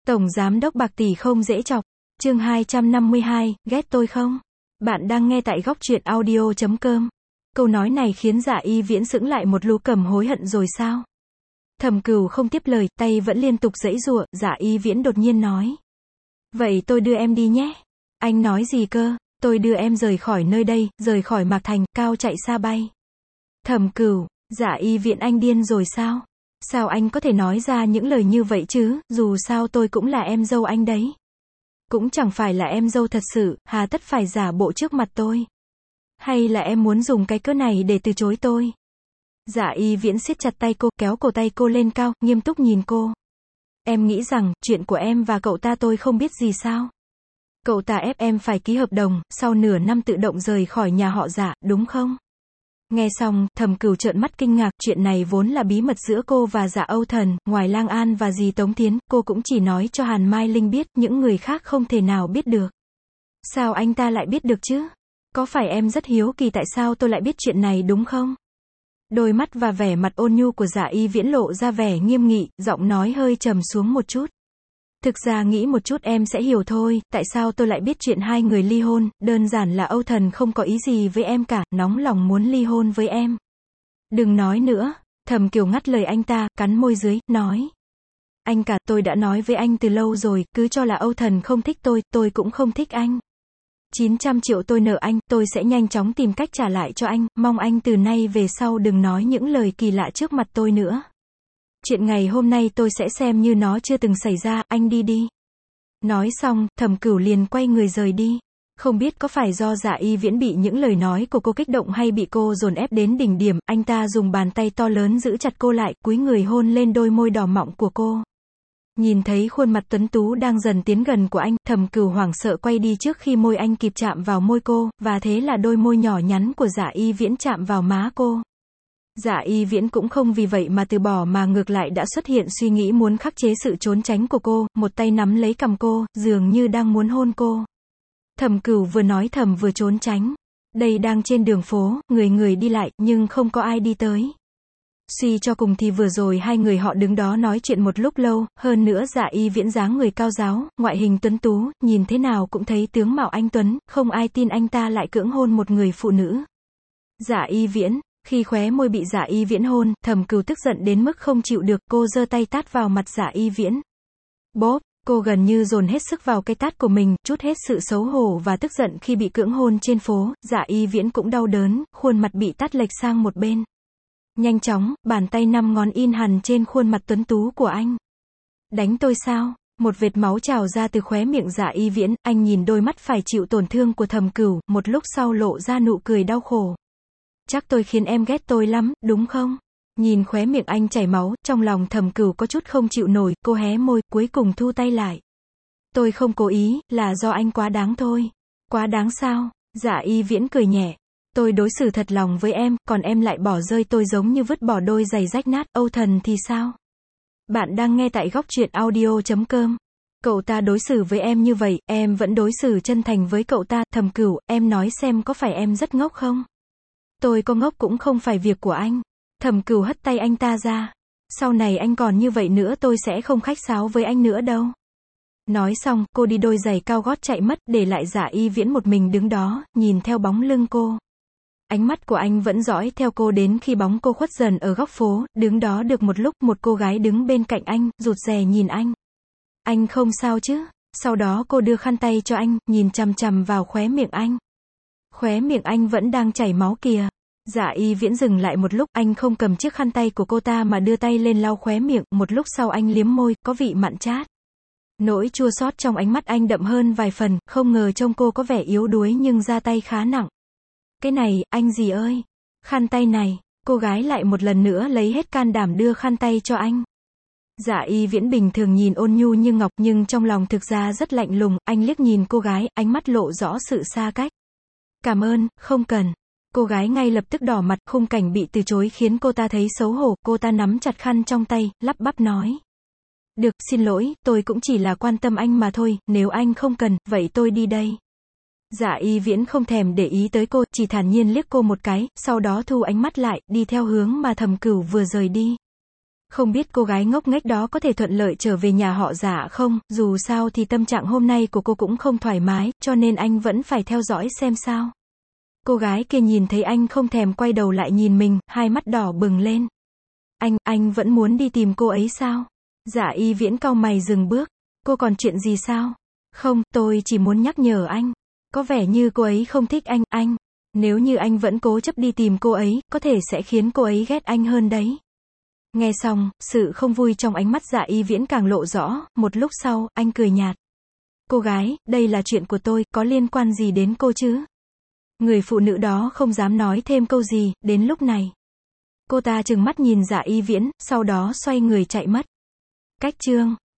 Tổng giám đốc bạc tỷ không dễ chọc. Chương 252, ghét tôi không? Bạn đang nghe tại góc truyện audio.com. Câu nói này khiến Dạ Y Viễn sững lại một lúc, cầm hối hận rồi sao? Thẩm Cửu không tiếp lời, tay vẫn liên tục giãy giụa. Dạ Y Viễn đột nhiên nói. Vậy tôi đưa em đi nhé. Anh nói gì cơ? Tôi đưa em rời khỏi nơi đây, rời khỏi Mạc Thành, cao chạy xa bay. Thẩm Cửu, Dạ Y Viễn, anh điên rồi sao? Sao anh có thể nói ra những lời như vậy chứ, dù sao tôi cũng là em dâu anh đấy. Cũng chẳng phải là em dâu thật sự, hà tất phải giả bộ trước mặt tôi. Hay là em muốn dùng cái cớ này để từ chối tôi? Dạ Y Viễn siết chặt tay cô, kéo cổ tay cô lên cao, nghiêm túc nhìn cô. Em nghĩ rằng, chuyện của em và cậu ta tôi không biết gì sao? Cậu ta ép em phải ký hợp đồng, sau nửa năm tự động rời khỏi nhà họ Dạ, đúng không? Nghe xong, Thẩm Cửu trợn mắt kinh ngạc, chuyện này vốn là bí mật giữa cô và Dạ Âu Thần, ngoài Lang An và dì Tống Tiến, cô cũng chỉ nói cho Hàn Mai Linh biết, những người khác không thể nào biết được. Sao anh ta lại biết được chứ? Có phải em rất hiếu kỳ tại sao tôi lại biết chuyện này đúng không? Đôi mắt và vẻ mặt ôn nhu của Dạ Y Viễn lộ ra vẻ nghiêm nghị, giọng nói hơi trầm xuống một chút. Thực ra nghĩ một chút em sẽ hiểu thôi, tại sao tôi lại biết chuyện hai người ly hôn, đơn giản là Âu Thần không có ý gì với em cả, nóng lòng muốn ly hôn với em. Đừng nói nữa, Thẩm Kiều ngắt lời anh ta, cắn môi dưới, nói. Anh cả, tôi đã nói với anh từ lâu rồi, cứ cho là Âu Thần không thích tôi cũng không thích anh. 900 triệu tôi nợ anh, tôi sẽ nhanh chóng tìm cách trả lại cho anh, mong anh từ nay về sau đừng nói những lời kỳ lạ trước mặt tôi nữa. Chuyện ngày hôm nay tôi sẽ xem như nó chưa từng xảy ra, anh đi đi. Nói xong, Thẩm Cửu liền quay người rời đi. Không biết có phải do Dạ Y Viễn bị những lời nói của cô kích động hay bị cô dồn ép đến đỉnh điểm, anh ta dùng bàn tay to lớn giữ chặt cô lại, cúi người hôn lên đôi môi đỏ mọng của cô. Nhìn thấy khuôn mặt tuấn tú đang dần tiến gần của anh, Thẩm Cửu hoảng sợ quay đi trước khi môi anh kịp chạm vào môi cô, và thế là đôi môi nhỏ nhắn của Dạ Y Viễn chạm vào má cô. Dạ Y Viễn cũng không vì vậy mà từ bỏ, mà ngược lại đã xuất hiện suy nghĩ muốn khắc chế sự trốn tránh của cô, một tay nắm lấy cằm cô, dường như đang muốn hôn cô. Thẩm Cửu vừa nói thầm vừa trốn tránh. Đây đang trên đường phố, người người đi lại, nhưng không có ai đi tới. Suy cho cùng thì vừa rồi hai người họ đứng đó nói chuyện một lúc lâu, hơn nữa Dạ Y Viễn dáng người cao ráo, ngoại hình tuấn tú, nhìn thế nào cũng thấy tướng mạo anh tuấn, không ai tin anh ta lại cưỡng hôn một người phụ nữ. Dạ Y Viễn. Khi khóe môi bị Dạ Y Viễn hôn, Thẩm Cửu tức giận đến mức không chịu được, cô giơ tay tát vào mặt Dạ Y Viễn. Bóp, cô gần như dồn hết sức vào cái tát của mình, trút hết sự xấu hổ và tức giận khi bị cưỡng hôn trên phố. Dạ Y Viễn cũng đau đớn, khuôn mặt bị tát lệch sang một bên. Nhanh chóng, bàn tay 5 ngón in hằn trên khuôn mặt tuấn tú của anh. Đánh tôi sao? Một vệt máu trào ra từ khóe miệng Dạ Y Viễn, anh nhìn đôi mắt phải chịu tổn thương của Thẩm Cửu, một lúc sau lộ ra nụ cười đau khổ. Chắc tôi khiến em ghét tôi lắm, đúng không? Nhìn khóe miệng anh chảy máu, trong lòng Thẩm Cửu có chút không chịu nổi, cô hé môi, cuối cùng thu tay lại. Tôi không cố ý, là do anh quá đáng thôi. Quá đáng sao? Dạ Y Viễn cười nhẹ. Tôi đối xử thật lòng với em, còn em lại bỏ rơi tôi giống như vứt bỏ đôi giày rách nát. Âu Thần thì sao? Bạn đang nghe tại góc truyện audio.com. Cậu ta đối xử với em như vậy, em vẫn đối xử chân thành với cậu ta. Thẩm Cửu, em nói xem có phải em rất ngốc không? Tôi có ngốc cũng không phải việc của anh. Thẩm Cửu hất tay anh ta ra. Sau này anh còn như vậy nữa tôi sẽ không khách sáo với anh nữa đâu. Nói xong, cô đi đôi giày cao gót chạy mất, để lại Dạ Y Viễn một mình đứng đó, nhìn theo bóng lưng cô. Ánh mắt của anh vẫn dõi theo cô đến khi bóng cô khuất dần ở góc phố, đứng đó được một lúc, một cô gái đứng bên cạnh anh, rụt rè nhìn anh. Anh không sao chứ? Sau đó cô đưa khăn tay cho anh, nhìn chằm chằm vào khóe miệng anh. Khóe miệng anh vẫn đang chảy máu kìa. Dạ Y Viễn dừng lại một lúc, anh không cầm chiếc khăn tay của cô ta mà đưa tay lên lau khóe miệng, một lúc sau anh liếm môi, có vị mặn chát. Nỗi chua xót trong ánh mắt anh đậm hơn vài phần, không ngờ trông cô có vẻ yếu đuối nhưng ra tay khá nặng. Cái này, anh gì ơi? Khăn tay này, cô gái lại một lần nữa lấy hết can đảm đưa khăn tay cho anh. Dạ Y Viễn bình thường nhìn ôn nhu như ngọc nhưng trong lòng thực ra rất lạnh lùng, anh liếc nhìn cô gái, ánh mắt lộ rõ sự xa cách. Cảm ơn, không cần. Cô gái ngay lập tức đỏ mặt, khung cảnh bị từ chối khiến cô ta thấy xấu hổ, cô ta nắm chặt khăn trong tay, lắp bắp nói. Được, xin lỗi, tôi cũng chỉ là quan tâm anh mà thôi, nếu anh không cần, vậy tôi đi đây. Dạ Y Viễn không thèm để ý tới cô, chỉ thản nhiên liếc cô một cái, sau đó thu ánh mắt lại, đi theo hướng mà Thẩm Cửu vừa rời đi. Không biết cô gái ngốc nghếch đó có thể thuận lợi trở về nhà họ Dạ không, dù sao thì tâm trạng hôm nay của cô cũng không thoải mái, cho nên anh vẫn phải theo dõi xem sao. Cô gái kia nhìn thấy anh không thèm quay đầu lại nhìn mình, hai mắt đỏ bừng lên. Anh vẫn muốn đi tìm cô ấy sao? Dạ Y Viễn cau mày dừng bước. Cô còn chuyện gì sao? Không, tôi chỉ muốn nhắc nhở anh. Có vẻ như cô ấy không thích anh. Nếu như anh vẫn cố chấp đi tìm cô ấy, có thể sẽ khiến cô ấy ghét anh hơn đấy. Nghe xong, sự không vui trong ánh mắt Dạ Y Viễn càng lộ rõ, một lúc sau, anh cười nhạt. Cô gái, đây là chuyện của tôi, có liên quan gì đến cô chứ? Người phụ nữ đó không dám nói thêm câu gì, đến lúc này. Cô ta trừng mắt nhìn Dạ Y Viễn, sau đó xoay người chạy mất. Cách chương